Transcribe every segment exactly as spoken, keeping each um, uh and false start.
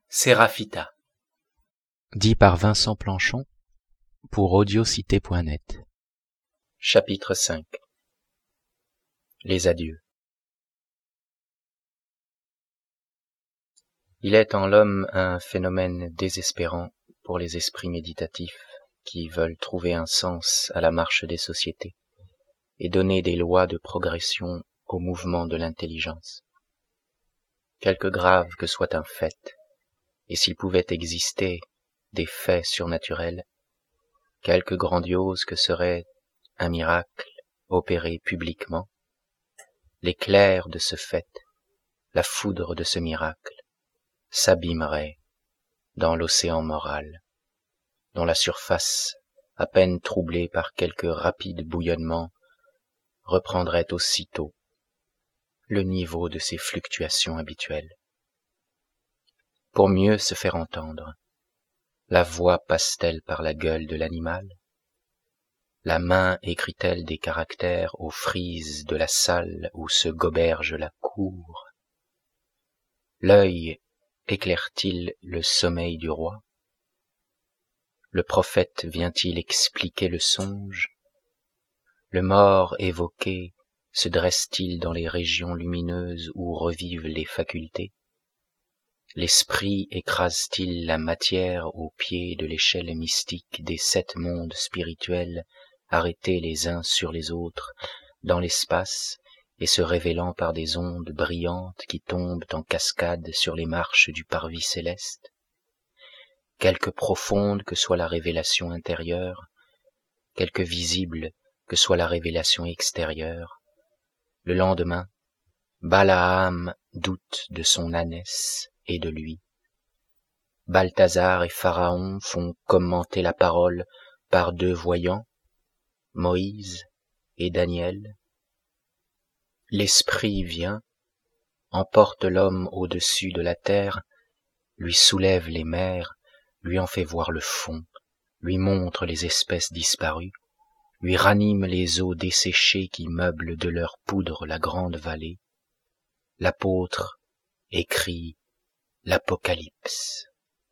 Séraphita. Dit par Vincent Planchon pour audiocité point net. Chapitre cinq. Les adieux. Il est en l'homme un phénomène désespérant pour les esprits méditatifs qui veulent trouver un sens à la marche des sociétés et donner des lois de progression au mouvement de l'intelligence. Quelque grave que soit un fait, et s'il pouvait exister des faits surnaturels, quelque grandiose que serait un miracle opéré publiquement, l'éclair de ce fait, la foudre de ce miracle, s'abîmerait dans l'océan moral, dont la surface, à peine troublée par quelque rapide bouillonnement, reprendrait aussitôt le niveau de ses fluctuations habituelles. Pour mieux se faire entendre, la voix passe-t-elle par la gueule de l'animal? La main écrit-elle des caractères aux frises de la salle où se goberge la cour? L'œil éclaire-t-il le sommeil du roi? Le prophète vient-il expliquer le songe? Le mort évoqué se dresse-t-il dans les régions lumineuses où revivent les facultés? L'esprit écrase-t-il la matière au pied de l'échelle mystique des sept mondes spirituels arrêtés les uns sur les autres dans l'espace et se révélant par des ondes brillantes qui tombent en cascade sur les marches du parvis céleste? Quelque profonde que soit la révélation intérieure, quelque visible que soit la révélation extérieure, le lendemain, Balaam doute de son ânesse et de lui. Balthazar et Pharaon font commenter la parole par deux voyants, Moïse et Daniel. L'esprit vient, emporte l'homme au-dessus de la terre, lui soulève les mers, lui en fait voir le fond, lui montre les espèces disparues, lui ranime les eaux desséchées qui meublent de leur poudre la grande vallée. L'apôtre écrit l'Apocalypse.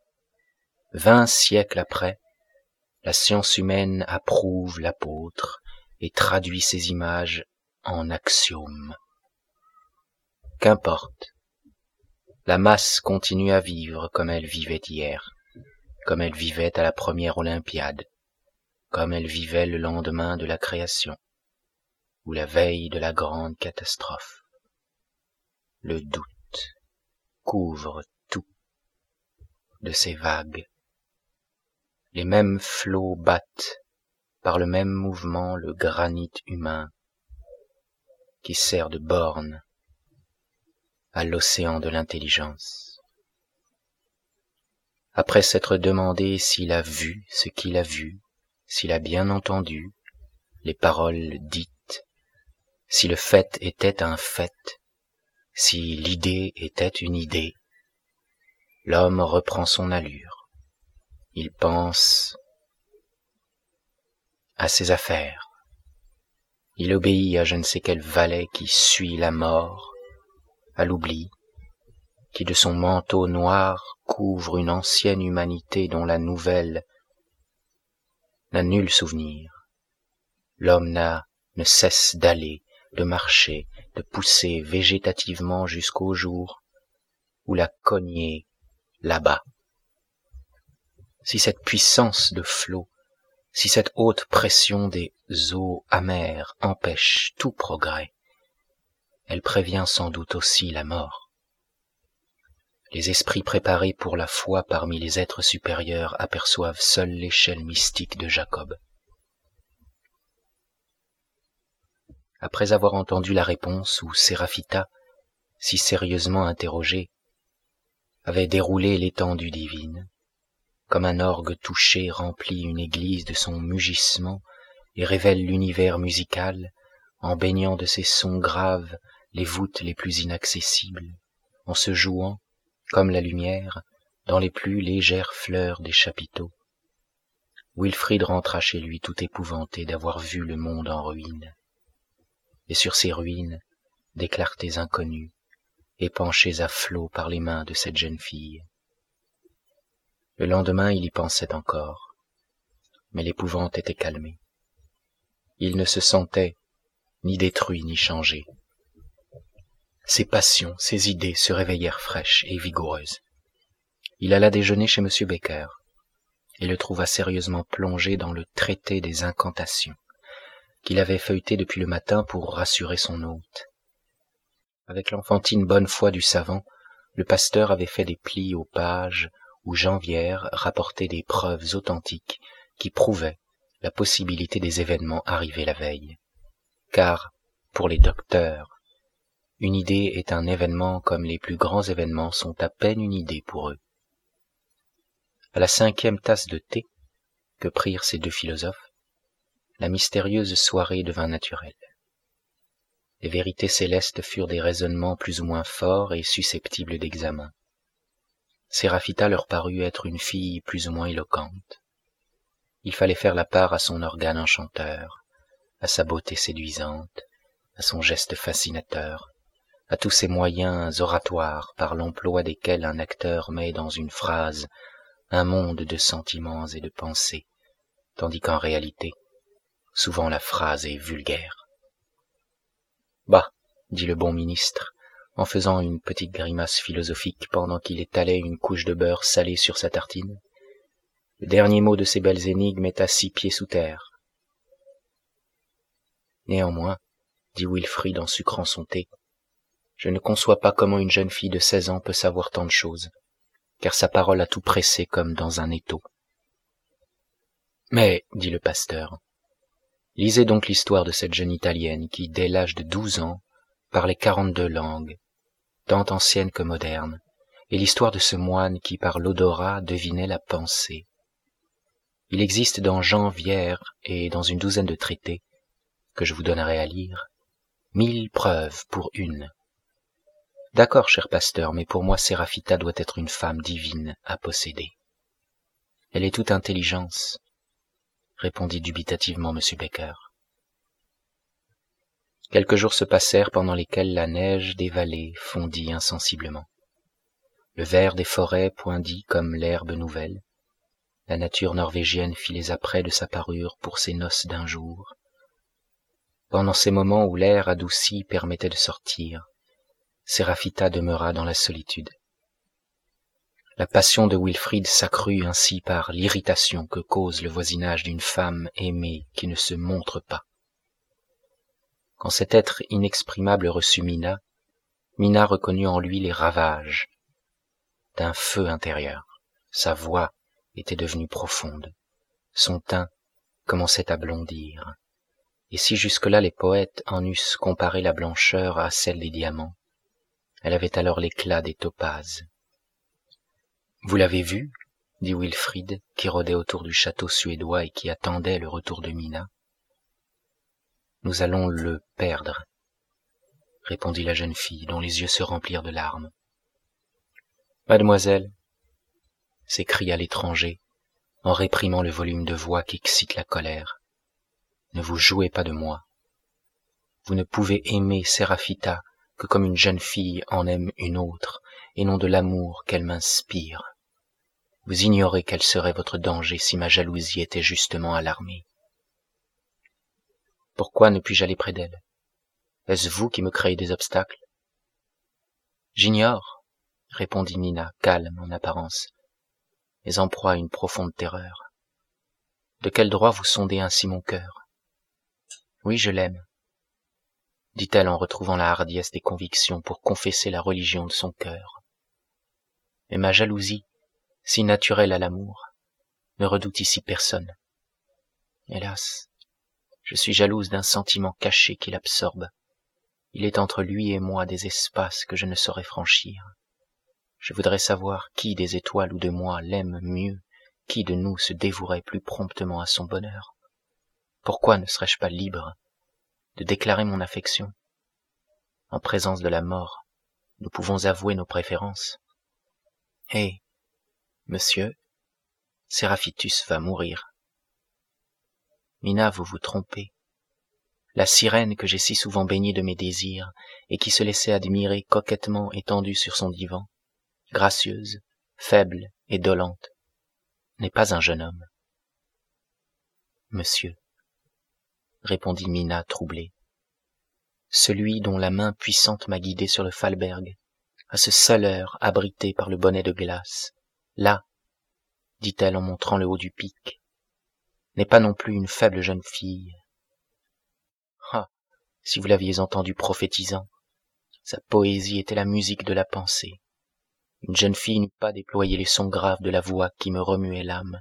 Vingt siècles après, la science humaine approuve l'apôtre et traduit ses images en axiomes. Qu'importe, la masse continue à vivre comme elle vivait hier, comme elle vivait à la première Olympiade, comme elle vivait le lendemain de la création, ou la veille de la grande catastrophe. Le doute couvre tout de ces vagues. Les mêmes flots battent par le même mouvement le granit humain qui sert de borne à l'océan de l'intelligence. Après s'être demandé s'il a vu ce qu'il a vu, s'il a bien entendu les paroles dites, si le fait était un fait, si l'idée était une idée, l'homme reprend son allure. Il pense à ses affaires. Il obéit à je ne sais quel valet qui suit la mort, à l'oubli, qui de son manteau noir couvre une ancienne humanité dont la nouvelle n'a nul souvenir. L'homme n'a, ne cesse d'aller, de marcher, de pousser végétativement jusqu'au jour où la cognée là-bas. Si cette puissance de flot, si cette haute pression des eaux amères empêche tout progrès, elle prévient sans doute aussi la mort. Les esprits préparés pour la foi parmi les êtres supérieurs aperçoivent seuls l'échelle mystique de Jacob. Après avoir entendu la réponse où Séraphita, si sérieusement interrogée, avait déroulé l'étendue divine, comme un orgue touché remplit une église de son mugissement et révèle l'univers musical en baignant de ses sons graves les voûtes les plus inaccessibles, en se jouant, comme la lumière, dans les plus légères fleurs des chapiteaux. Wilfrid rentra chez lui tout épouvanté d'avoir vu le monde en ruine, et sur ces ruines, des clartés inconnues, épanchées à flots par les mains de cette jeune fille. Le lendemain, il y pensait encore, mais l'épouvante était calmée. Il ne se sentait ni détruit ni changé. Ses passions, ses idées se réveillèrent fraîches et vigoureuses. Il alla déjeuner chez M. Becker et le trouva sérieusement plongé dans le traité des incantations qu'il avait feuilleté depuis le matin pour rassurer son hôte. Avec l'enfantine bonne foi du savant, le pasteur avait fait des plis aux pages où Janvière rapportait des preuves authentiques qui prouvaient la possibilité des événements arrivés la veille. Car, pour les docteurs, une idée est un événement comme les plus grands événements sont à peine une idée pour eux. À la cinquième tasse de thé que prirent ces deux philosophes, la mystérieuse soirée devint naturelle. Les vérités célestes furent des raisonnements plus ou moins forts et susceptibles d'examen. Séraphita leur parut être une fille plus ou moins éloquente. Il fallait faire la part à son organe enchanteur, à sa beauté séduisante, à son geste fascinateur, à tous ces moyens oratoires par l'emploi desquels un acteur met dans une phrase un monde de sentiments et de pensées, tandis qu'en réalité, souvent la phrase est vulgaire. « Bah, dit le bon ministre, en faisant une petite grimace philosophique pendant qu'il étalait une couche de beurre salé sur sa tartine, le dernier mot de ces belles énigmes est à six pieds sous terre. » Néanmoins, dit Wilfrid en sucrant son thé, je ne conçois pas comment une jeune fille de seize ans peut savoir tant de choses, car sa parole a tout pressé comme dans un étau. Mais, dit le pasteur, lisez donc l'histoire de cette jeune Italienne qui, dès l'âge de douze ans, parlait quarante-deux langues, tant anciennes que modernes, et l'histoire de ce moine qui, par l'odorat, devinait la pensée. Il existe dans Janvière et dans une douzaine de traités, que je vous donnerai à lire, mille preuves pour une. D'accord, cher pasteur, mais pour moi Séraphita doit être une femme divine à posséder. Elle est toute intelligence, répondit dubitativement M. Becker. Quelques jours se passèrent pendant lesquels la neige des vallées fondit insensiblement. Le vert des forêts poindit comme l'herbe nouvelle. La nature norvégienne fit les apprêts de sa parure pour ses noces d'un jour. Pendant ces moments où l'air adouci permettait de sortir, Séraphita demeura dans la solitude. La passion de Wilfrid s'accrut ainsi par l'irritation que cause le voisinage d'une femme aimée qui ne se montre pas. Quand cet être inexprimable reçut Mina, Mina reconnut en lui les ravages d'un feu intérieur. Sa voix était devenue profonde. Son teint commençait à blondir. Et si jusque-là les poètes en eussent comparé la blancheur à celle des diamants, elle avait alors l'éclat des topazes. « Vous l'avez vu ?» dit Wilfrid, qui rôdait autour du château suédois et qui attendait le retour de Mina. « Nous allons le perdre, » répondit la jeune fille, dont les yeux se remplirent de larmes. « Mademoiselle, » s'écria l'étranger, en réprimant le volume de voix qui excite la colère, « ne vous jouez pas de moi. Vous ne pouvez aimer Séraphita que comme une jeune fille en aime une autre, et non de l'amour qu'elle m'inspire. Vous ignorez quel serait votre danger si ma jalousie était justement alarmée. Pourquoi ne puis-je aller près d'elle? Est-ce vous qui me créez des obstacles? J'ignore, répondit Nina, calme en apparence, mais en proie à une profonde terreur. De quel droit vous sondez ainsi mon cœur? Oui, je l'aime, dit-elle en retrouvant la hardiesse des convictions pour confesser la religion de son cœur. Mais ma jalousie, si naturelle à l'amour, ne redoute ici personne. Hélas, je suis jalouse d'un sentiment caché qui l'absorbe. Il est entre lui et moi des espaces que je ne saurais franchir. Je voudrais savoir qui des étoiles ou de moi l'aime mieux, qui de nous se dévouerait plus promptement à son bonheur. Pourquoi ne serais-je pas libre de déclarer mon affection? En présence de la mort, nous pouvons avouer nos préférences. Eh, monsieur, Séraphitus va mourir. Mina, vous vous trompez. La sirène que j'ai si souvent baignée de mes désirs et qui se laissait admirer coquettement étendue sur son divan, gracieuse, faible et dolente, n'est pas un jeune homme. Monsieur, répondit Mina troublée, celui dont la main puissante m'a guidé sur le Falberg, à ce seule heure abrité par le bonnet de glace, là, dit-elle en montrant le haut du pic, n'est pas non plus une faible jeune fille. Ah, si vous l'aviez entendu prophétisant, sa poésie était la musique de la pensée. Une jeune fille n'eût pas déployé les sons graves de la voix qui me remuait l'âme.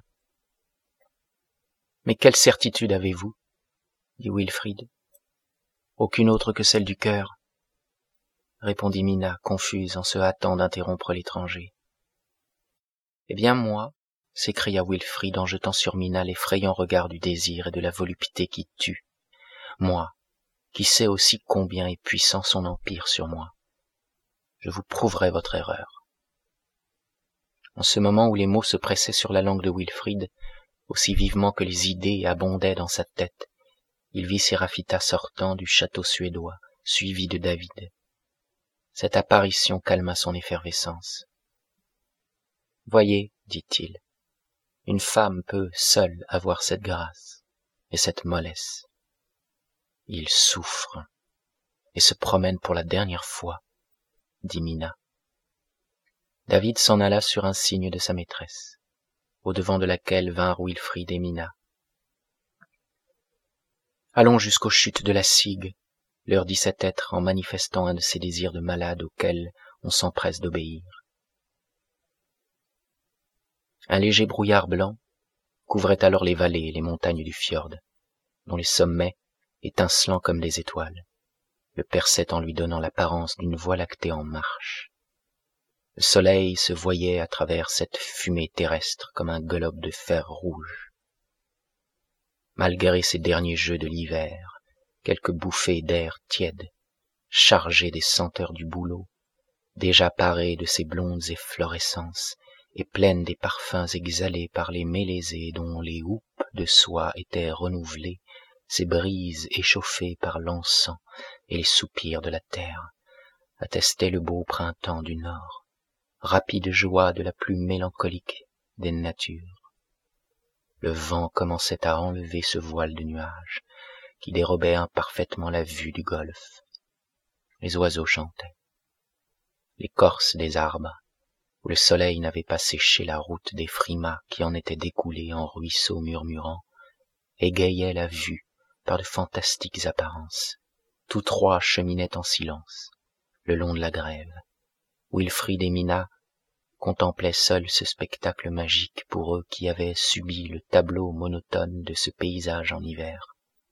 Mais quelle certitude avez-vous, dit Wilfrid. Aucune autre que celle du cœur, répondit Mina, confuse en se hâtant d'interrompre l'étranger. Eh bien moi, s'écria Wilfrid en jetant sur Mina l'effrayant regard du désir et de la volupté qui tue, moi, qui sais aussi combien est puissant son empire sur moi, je vous prouverai votre erreur. En ce moment où les mots se pressaient sur la langue de Wilfrid, aussi vivement que les idées abondaient dans sa tête, il vit Séraphita sortant du château suédois, suivi de David. Cette apparition calma son effervescence. « Voyez, dit-il, une femme peut seule avoir cette grâce et cette mollesse. Il souffre et se promène pour la dernière fois, dit Mina. David s'en alla sur un signe de sa maîtresse, au-devant de laquelle vinrent Wilfrid et Mina. Allons jusqu'aux chutes de la Sigue, leur dit cet être en manifestant un de ces désirs de malade auxquels on s'empresse d'obéir. Un léger brouillard blanc couvrait alors les vallées et les montagnes du fjord, dont les sommets, étincelants comme des étoiles, le perçaient en lui donnant l'apparence d'une voie lactée en marche. Le soleil se voyait à travers cette fumée terrestre comme un globe de fer rouge. Malgré ces derniers jeux de l'hiver, quelques bouffées d'air tiède, chargées des senteurs du bouleau, déjà parées de ses blondes efflorescences et pleines des parfums exhalés par les mélésées dont les houppes de soie étaient renouvelées, ces brises échauffées par l'encens et les soupirs de la terre, attestaient le beau printemps du Nord, rapide joie de la plus mélancolique des natures. Le vent commençait à enlever ce voile de nuages qui dérobait imparfaitement la vue du golfe. Les oiseaux chantaient. L'écorce des arbres, où le soleil n'avait pas séché la route des frimas qui en étaient découlés en ruisseaux murmurants, égayait la vue par de fantastiques apparences. Tous trois cheminaient en silence, le long de la grève. Wilfrid et Mina contemplaient seuls ce spectacle magique pour eux qui avaient subi le tableau monotone de ce paysage en hiver.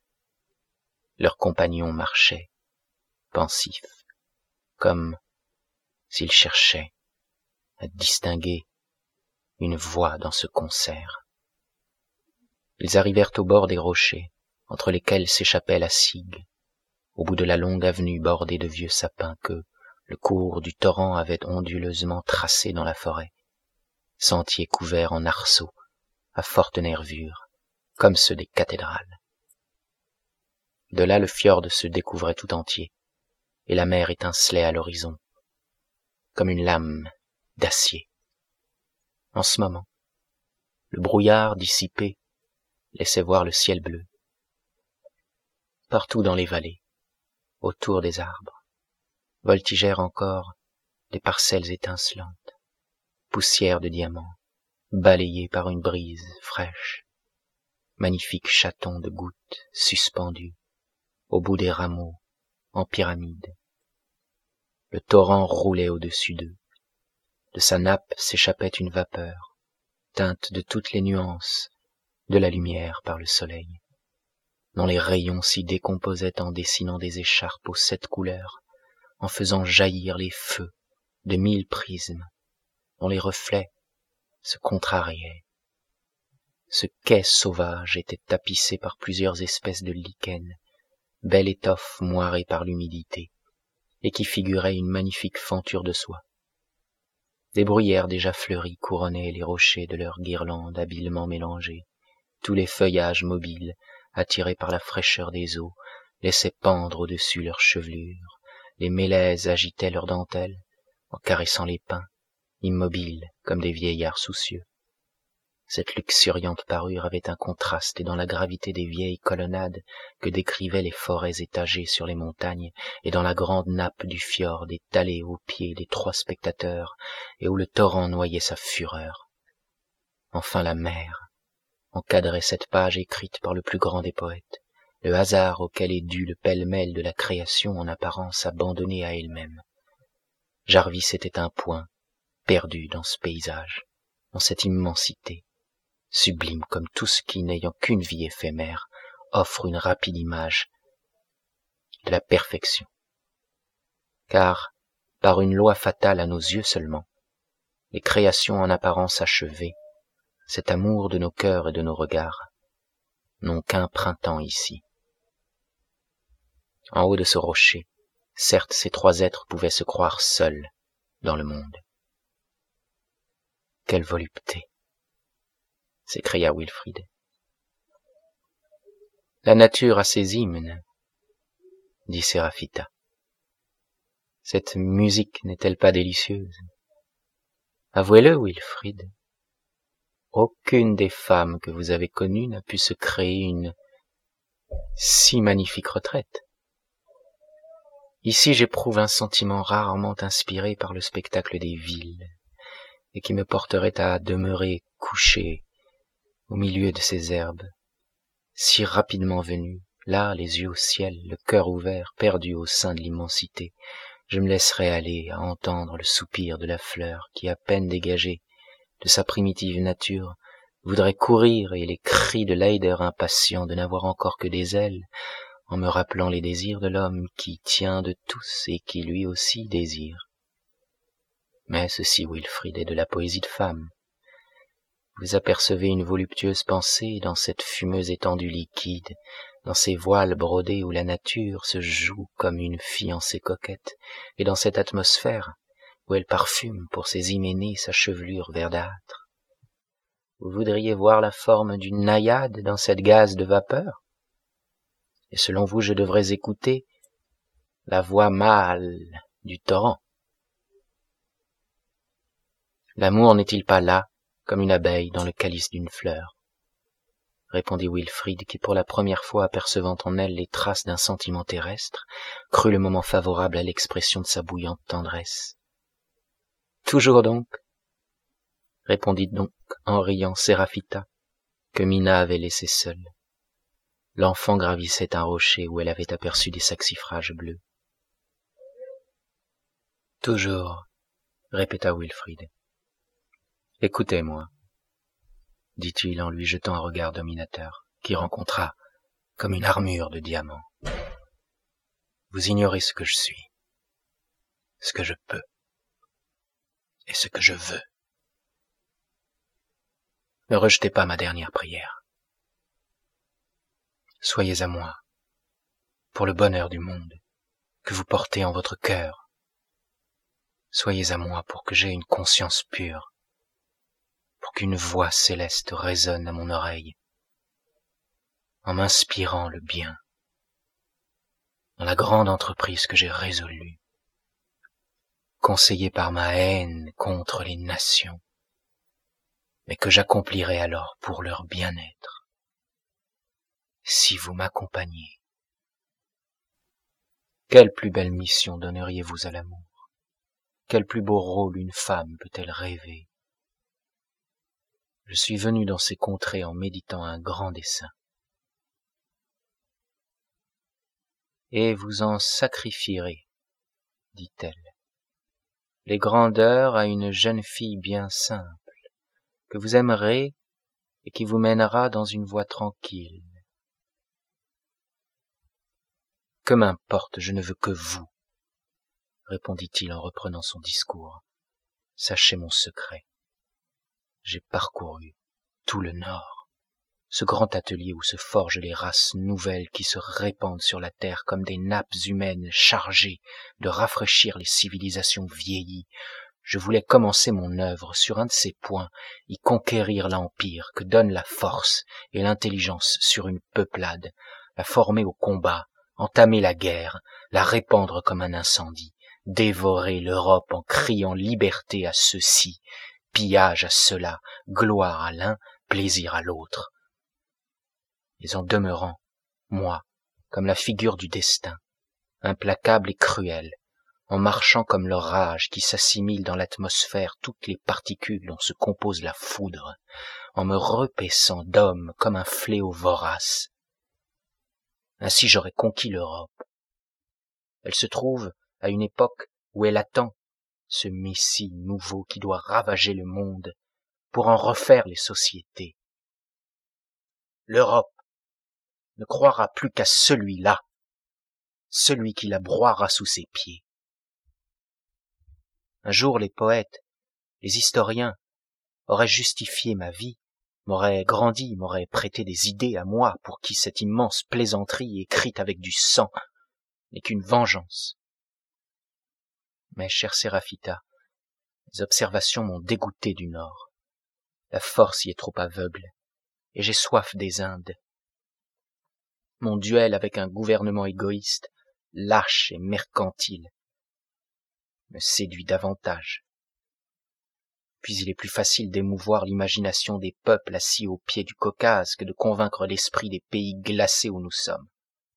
Leurs compagnons marchaient, pensifs, comme s'ils cherchaient à distinguer une voix dans ce concert. Ils arrivèrent au bord des rochers, entre lesquels s'échappait la Sigue, au bout de la longue avenue bordée de vieux sapins que le cours du torrent avait onduleusement tracé dans la forêt, sentiers couverts en arceaux, à forte nervure, comme ceux des cathédrales. De là le fjord se découvrait tout entier, et la mer étincelait à l'horizon, comme une lame d'acier. En ce moment, le brouillard dissipé laissait voir le ciel bleu. Partout dans les vallées, autour des arbres, voltigèrent encore des parcelles étincelantes, poussière de diamants, balayées par une brise fraîche, magnifiques chatons de gouttes suspendus au bout des rameaux en pyramide. Le torrent roulait au-dessus d'eux. De sa nappe s'échappait une vapeur, teinte de toutes les nuances de la lumière par le soleil, dont les rayons s'y décomposaient en dessinant des écharpes aux sept couleurs, en faisant jaillir les feux de mille prismes, dont les reflets se contrariaient. Ce quai sauvage était tapissé par plusieurs espèces de lichens, belle étoffe moirée par l'humidité, et qui figurait une magnifique fenture de soie. Des bruyères déjà fleuries couronnaient les rochers de leurs guirlandes habilement mélangées. Tous les feuillages mobiles, attirés par la fraîcheur des eaux, laissaient pendre au-dessus leurs chevelures. Les mélèzes agitaient leurs dentelles, en caressant les pins, immobiles comme des vieillards soucieux. Cette luxuriante parure avait un contraste dans la gravité des vieilles colonnades que décrivaient les forêts étagées sur les montagnes et dans la grande nappe du fjord étalée aux pieds des trois spectateurs et où le torrent noyait sa fureur. Enfin la mer encadrait cette page écrite par le plus grand des poètes, le hasard auquel est dû le pêle-mêle de la création en apparence abandonnée à elle-même. Jarvis était un point, perdu dans ce paysage, dans cette immensité, sublime comme tout ce qui, n'ayant qu'une vie éphémère, offre une rapide image de la perfection. Car, par une loi fatale à nos yeux seulement, les créations en apparence achevées, cet amour de nos cœurs et de nos regards, n'ont qu'un printemps ici. En haut de ce rocher, certes ces trois êtres pouvaient se croire seuls dans le monde. Quelle volupté! S'écria Wilfrid. La nature a ses hymnes, dit Séraphita. Cette musique n'est-elle pas délicieuse? Avouez-le, Wilfrid. Aucune des femmes que vous avez connues n'a pu se créer une si magnifique retraite. Ici j'éprouve un sentiment rarement inspiré par le spectacle des villes, et qui me porterait à demeurer couché au milieu de ces herbes, si rapidement venues, là, les yeux au ciel, le cœur ouvert, perdu au sein de l'immensité, je me laisserais aller à entendre le soupir de la fleur qui, à peine dégagée de sa primitive nature, voudrait courir, et les cris de l'eider impatient de n'avoir encore que des ailes, en me rappelant les désirs de l'homme qui tient de tous et qui lui aussi désire. Mais ceci, Wilfrid, est de la poésie de femme. Vous apercevez une voluptueuse pensée dans cette fumeuse étendue liquide, dans ces voiles brodés où la nature se joue comme une fiancée coquette, et dans cette atmosphère où elle parfume pour ses hyménées sa chevelure verdâtre. Vous voudriez voir la forme d'une naïade dans cette gaze de vapeur? Et selon vous, je devrais écouter la voix mâle du torrent. L'amour n'est-il pas là, comme une abeille dans le calice d'une fleur? Répondit Wilfrid, qui pour la première fois apercevant en elle les traces d'un sentiment terrestre, crut le moment favorable à l'expression de sa bouillante tendresse. Toujours donc, répondit donc en riant Séraphita, que Mina avait laissé seule. L'enfant gravissait un rocher où elle avait aperçu des saxifrages bleus. Toujours, répéta Wilfrid. Écoutez-moi, dit-il en lui jetant un regard dominateur, qui rencontra comme une armure de diamants. Vous ignorez ce que je suis, ce que je peux, et ce que je veux. Ne rejetez pas ma dernière prière. Soyez à moi, pour le bonheur du monde, que vous portez en votre cœur. Soyez à moi pour que j'aie une conscience pure, pour qu'une voix céleste résonne à mon oreille, en m'inspirant le bien, dans la grande entreprise que j'ai résolue, conseillée par ma haine contre les nations, mais que j'accomplirai alors pour leur bien-être. Si vous m'accompagnez, quelle plus belle mission donneriez-vous à l'amour? Quel plus beau rôle une femme peut-elle rêver? Je suis venu dans ces contrées en méditant un grand dessein. Et vous en sacrifierez, dit-elle, les grandeurs à une jeune fille bien simple, que vous aimerez et qui vous mènera dans une voie tranquille. Que m'importe, je ne veux que vous, répondit-il en reprenant son discours. Sachez mon secret. J'ai parcouru tout le Nord, ce grand atelier où se forgent les races nouvelles qui se répandent sur la terre comme des nappes humaines chargées de rafraîchir les civilisations vieillies. Je voulais commencer mon œuvre sur un de ces points, y conquérir l'empire que donne la force et l'intelligence sur une peuplade, la former au combat, entamer la guerre, la répandre comme un incendie, dévorer l'Europe en criant liberté à ceux-ci pillage à ceux-là, gloire à l'un, plaisir à l'autre. Mais en demeurant, moi, comme la figure du destin, implacable et cruel, en marchant comme l'orage qui s'assimile dans l'atmosphère toutes les particules dont se compose la foudre, en me repaissant d'homme comme un fléau vorace. Ainsi j'aurais conquis l'Europe. Elle se trouve à une époque où elle attend ce Messie nouveau qui doit ravager le monde pour en refaire les sociétés. L'Europe ne croira plus qu'à celui-là, celui qui la broiera sous ses pieds. Un jour les poètes, les historiens auraient justifié ma vie, m'auraient grandi, m'auraient prêté des idées à moi pour qui cette immense plaisanterie écrite avec du sang n'est qu'une vengeance. Mais, chère Séraphita, les observations m'ont dégoûté du Nord. La force y est trop aveugle, et j'ai soif des Indes. Mon duel avec un gouvernement égoïste, lâche et mercantile, me séduit davantage. Puis il est plus facile d'émouvoir l'imagination des peuples assis au pied du Caucase que de convaincre l'esprit des pays glacés où nous sommes.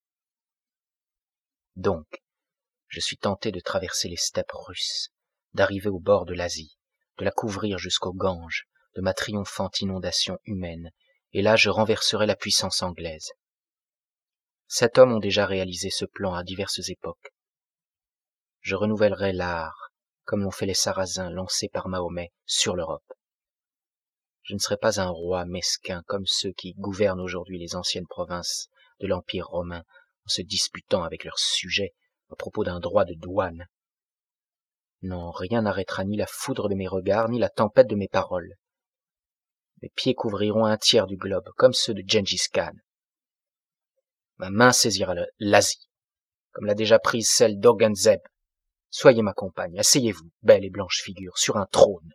Donc, je suis tenté de traverser les steppes russes, d'arriver au bord de l'Asie, de la couvrir jusqu'au Gange, de ma triomphante inondation humaine, et là je renverserai la puissance anglaise. Sept hommes ont déjà réalisé ce plan à diverses époques. Je renouvellerai l'art, comme l'ont fait les Sarrasins lancés par Mahomet sur l'Europe. Je ne serai pas un roi mesquin comme ceux qui gouvernent aujourd'hui les anciennes provinces de l'Empire romain en se disputant avec leurs sujets à propos d'un droit de douane. Non, rien n'arrêtera ni la foudre de mes regards, ni la tempête de mes paroles. Mes pieds couvriront un tiers du globe, comme ceux de Gengis Khan. Ma main saisira l'Asie, comme l'a déjà prise celle d'Aurangzeb. Soyez ma compagne, asseyez-vous, belle et blanche figure, sur un trône.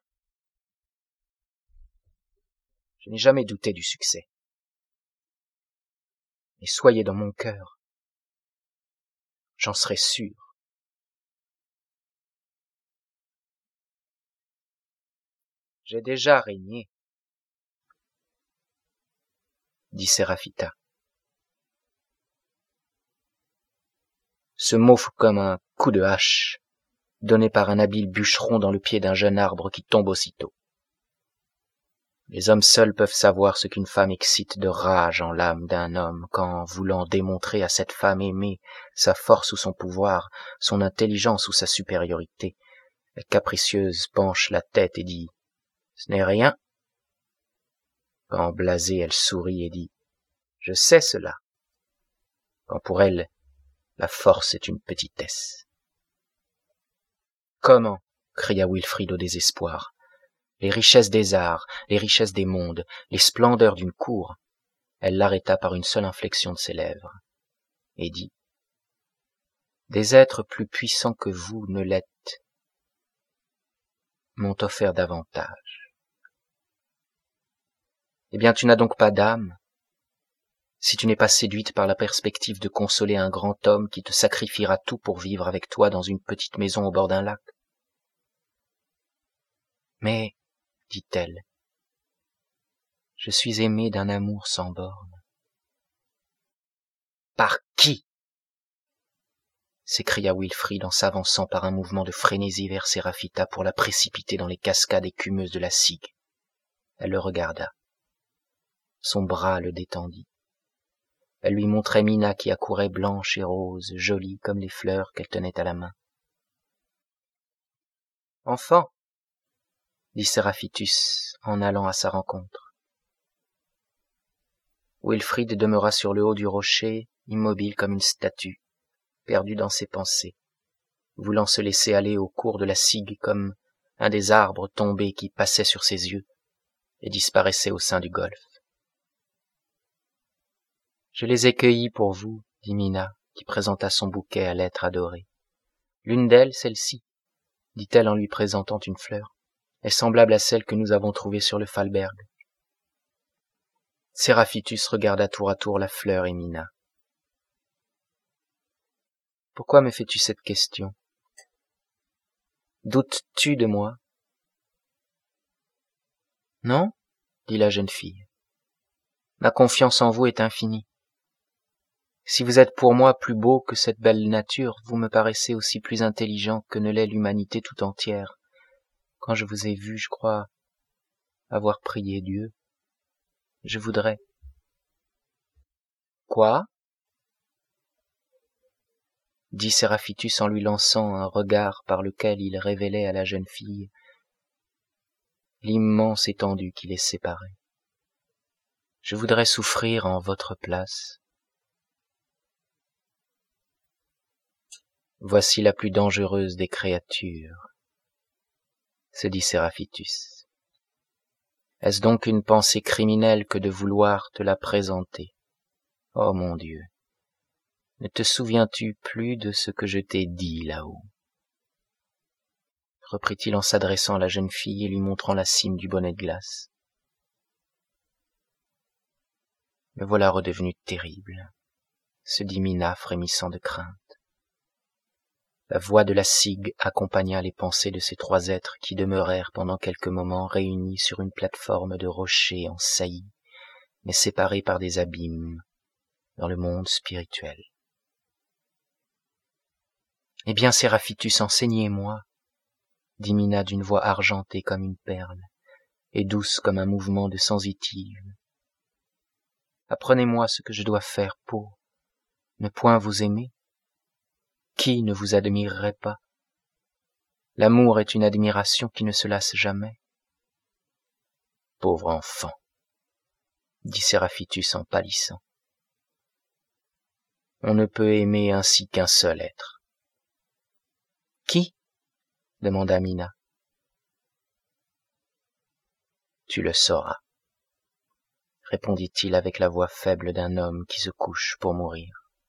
Je n'ai jamais douté du succès. Mais soyez dans mon cœur. J'en serai sûr. J'ai déjà régné, dit Séraphita. Ce mot fut comme un coup de hache, donné par un habile bûcheron dans le pied d'un jeune arbre qui tombe aussitôt. Les hommes seuls peuvent savoir ce qu'une femme excite de rage en l'âme d'un homme quand, voulant démontrer à cette femme aimée sa force ou son pouvoir, son intelligence ou sa supériorité, la capricieuse penche la tête et dit « Ce n'est rien ». Quand blasée, elle sourit et dit « Je sais cela ». Quand pour elle, la force est une petitesse. « Comment ?» cria Wilfrid au désespoir. Les richesses des arts, les richesses des mondes, les splendeurs d'une cour. Elle l'arrêta par une seule inflexion de ses lèvres, et dit « Des êtres plus puissants que vous ne l'êtes, m'ont offert davantage. Eh bien, tu n'as donc pas d'âme, si tu n'es pas séduite par la perspective de consoler un grand homme qui te sacrifiera tout pour vivre avec toi dans une petite maison au bord d'un lac. Mais, dit-elle, je suis aimée d'un amour sans borne. Par qui? S'écria Wilfrid en s'avançant par un mouvement de frénésie vers Séraphita pour la précipiter dans les cascades écumeuses de la Sigue. Elle le regarda. Son bras le détendit. Elle lui montrait Mina qui accourait blanche et rose, jolie comme les fleurs qu'elle tenait à la main. « Enfant !» dit Séraphitus en allant à sa rencontre. Wilfrid demeura sur le haut du rocher, immobile comme une statue, perdu dans ses pensées, voulant se laisser aller au cours de la Sigue comme un des arbres tombés qui passaient sur ses yeux et disparaissaient au sein du golfe. « Je les ai cueillis pour vous, dit Mina, qui présenta son bouquet à l'être adoré. L'une d'elles, celle-ci, dit-elle en lui présentant une fleur, est semblable à celle que nous avons trouvée sur le Falberg. Séraphitus regarda tour à tour la fleur et Mina. « Pourquoi me fais-tu cette question? Doutes-tu de moi? Non, dit la jeune fille. Ma confiance en vous est infinie. Si vous êtes pour moi plus beau que cette belle nature, vous me paraissez aussi plus intelligent que ne l'est l'humanité tout entière. Quand je vous ai vu, je crois avoir prié Dieu. Je voudrais. Quoi? Dit Séraphitus en lui lançant un regard par lequel il révélait à la jeune fille l'immense étendue qui les séparait. Je voudrais souffrir en votre place. Voici la plus dangereuse des créatures, se dit Séraphitus. Est-ce donc une pensée criminelle que de vouloir te la présenter? Oh mon Dieu, ne te souviens-tu plus de ce que je t'ai dit là-haut? Reprit-il en s'adressant à la jeune fille et lui montrant la cime du bonnet de glace. Me voilà redevenu terrible, se dit Mina frémissant de crainte. La voix de la cygue accompagna les pensées de ces trois êtres qui demeurèrent pendant quelques moments réunis sur une plateforme de rochers en saillie, mais séparés par des abîmes dans le monde spirituel. Eh bien, Séraphitus, enseignez-moi, dit Mina d'une voix argentée comme une perle, et douce comme un mouvement de sensitive. Apprenez-moi ce que je dois faire pour ne point vous aimer. Qui ne vous admirerait pas? L'amour est une admiration qui ne se lasse jamais. Pauvre enfant, dit Séraphitus en pâlissant. On ne peut aimer ainsi qu'un seul être. Qui? demanda Mina. Tu le sauras, répondit-il avec la voix faible d'un homme qui se couche pour mourir.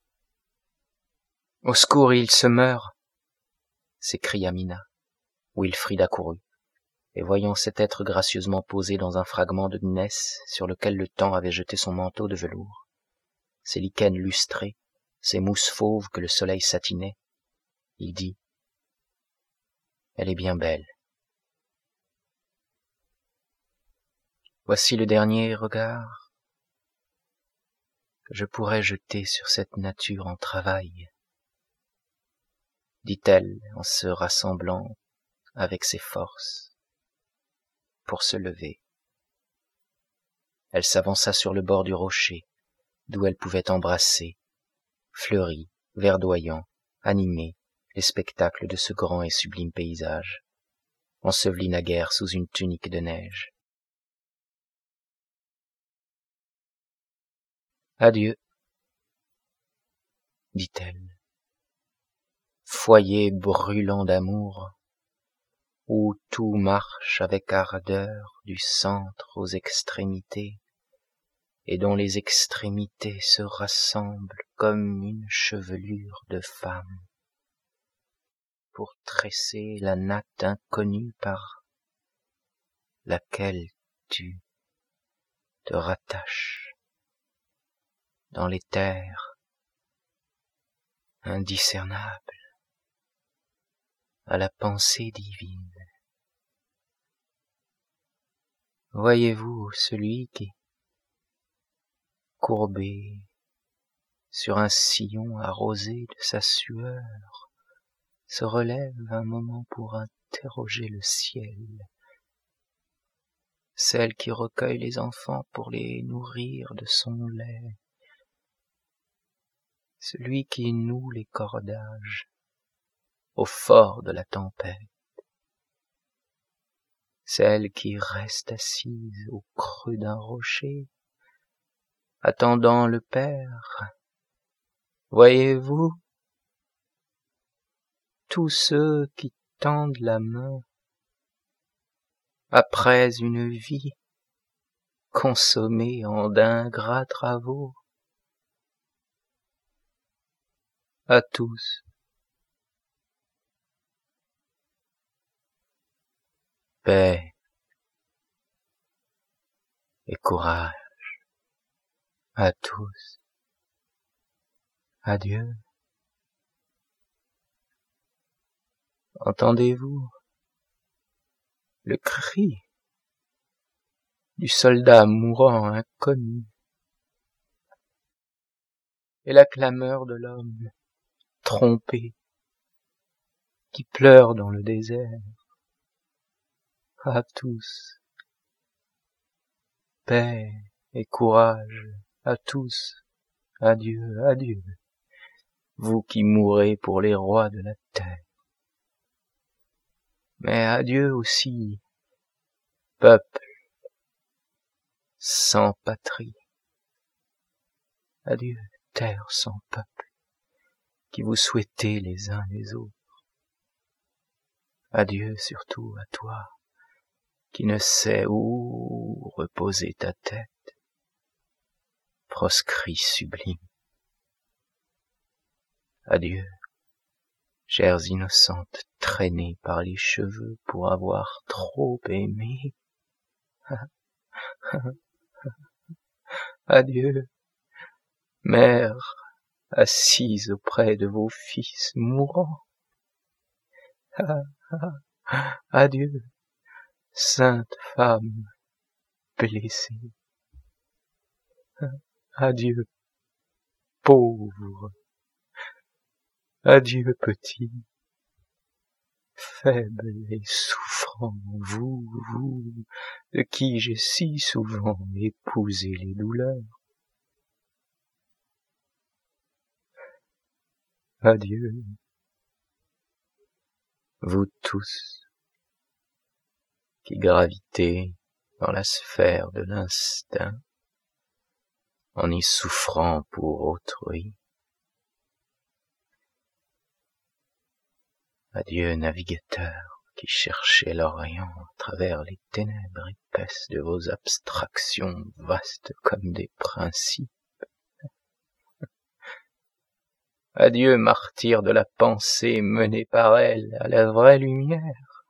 Au secours, il se meurt, s'écria Mina. Wilfrid accourut, et voyant cet être gracieusement posé dans un fragment de gneiss sur lequel le temps avait jeté son manteau de velours, ses lichens lustrés, ses mousses fauves que le soleil satinait, il dit « Elle est bien belle. Voici le dernier regard que je pourrais jeter sur cette nature en travail, dit-elle en se rassemblant avec ses forces pour se lever. Elle s'avança sur le bord du rocher, d'où elle pouvait embrasser, fleuri, verdoyant, animé, les spectacles de ce grand et sublime paysage, enseveli naguère sous une tunique de neige. Adieu, dit-elle. Foyer brûlant d'amour, où tout marche avec ardeur du centre aux extrémités, et dont les extrémités se rassemblent comme une chevelure de femme, pour tresser la natte inconnue par laquelle tu te rattaches dans les terres indiscernables à la pensée divine. Voyez-vous celui qui, courbé sur un sillon arrosé de sa sueur, se relève un moment pour interroger le ciel, celle qui recueille les enfants pour les nourrir de son lait, celui qui noue les cordages au fort de la tempête, celle qui reste assise au creux d'un rocher, attendant le Père. Voyez-vous, tous ceux qui tendent la main après une vie consommée en d'ingrats travaux, à tous, paix et courage, à tous, adieu. Entendez-vous le cri du soldat mourant inconnu, et la clameur de l'homme trompé qui pleure dans le désert. À tous, paix et courage, à tous, adieu, adieu, vous qui mourrez pour les rois de la terre. Mais adieu aussi, peuple sans patrie. Adieu, terre sans peuple, qui vous souhaitez les uns les autres. Adieu surtout à toi, qui ne sais où reposer ta tête, proscrit sublime. Adieu, chères innocentes traînées par les cheveux pour avoir trop aimé. Adieu, mère assise auprès de vos fils mourants. Adieu, sainte femme blessée. Adieu, pauvre. Adieu, petit, faible et souffrant, vous, vous, de qui j'ai si souvent épousé les douleurs. Adieu, vous tous, qui gravitez dans la sphère de l'instinct, en y souffrant pour autrui. Adieu, navigateurs, qui cherchez l'Orient à travers les ténèbres épaisses de vos abstractions vastes comme des principes. Adieu, martyrs de la pensée menée par elle à la vraie lumière.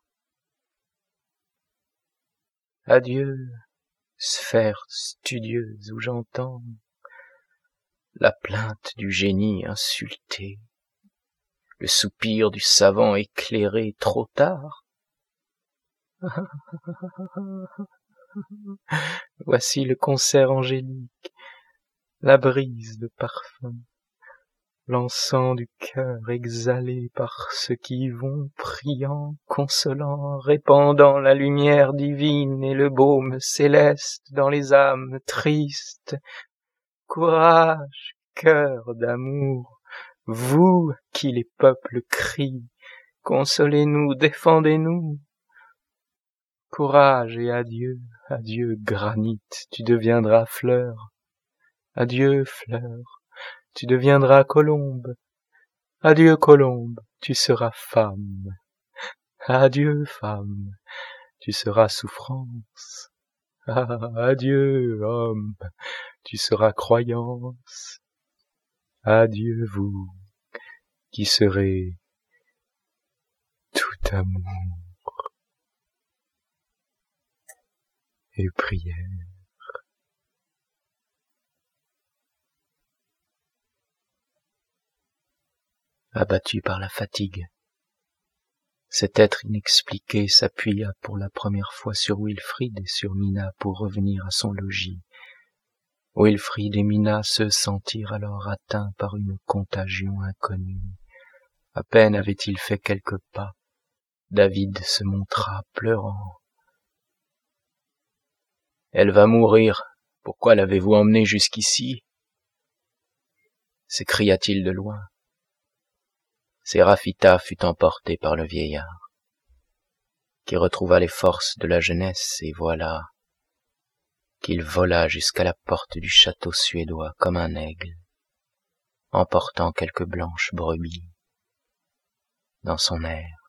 Adieu, sphère studieuse où j'entends la plainte du génie insulté, le soupir du savant éclairé trop tard. Voici le concert angélique, la brise de parfum, l'encens du cœur exhalé par ceux qui y vont, priant, consolant, répandant la lumière divine et le baume céleste dans les âmes tristes. Courage, cœur d'amour, vous qui les peuples crient, consolez-nous, défendez-nous. Courage et adieu, adieu granit, tu deviendras fleur. Adieu fleur, tu deviendras colombe. Adieu colombe, tu seras femme. Adieu femme, tu seras souffrance. Ah, adieu homme, tu seras croyance. Adieu vous, qui serez tout amour et prière. Abattu par la fatigue, cet être inexpliqué s'appuya pour la première fois sur Wilfrid et sur Mina pour revenir à son logis. Wilfrid et Mina se sentirent alors atteints par une contagion inconnue. À peine avait-il fait quelques pas, David se montra pleurant. « Elle va mourir, pourquoi l'avez-vous emmenée jusqu'ici » s'écria-t-il de loin. Séraphita fut emportée par le vieillard, qui retrouva les forces de la jeunesse, et voilà qu'il vola jusqu'à la porte du château suédois comme un aigle, emportant quelques blanches brebis dans son air.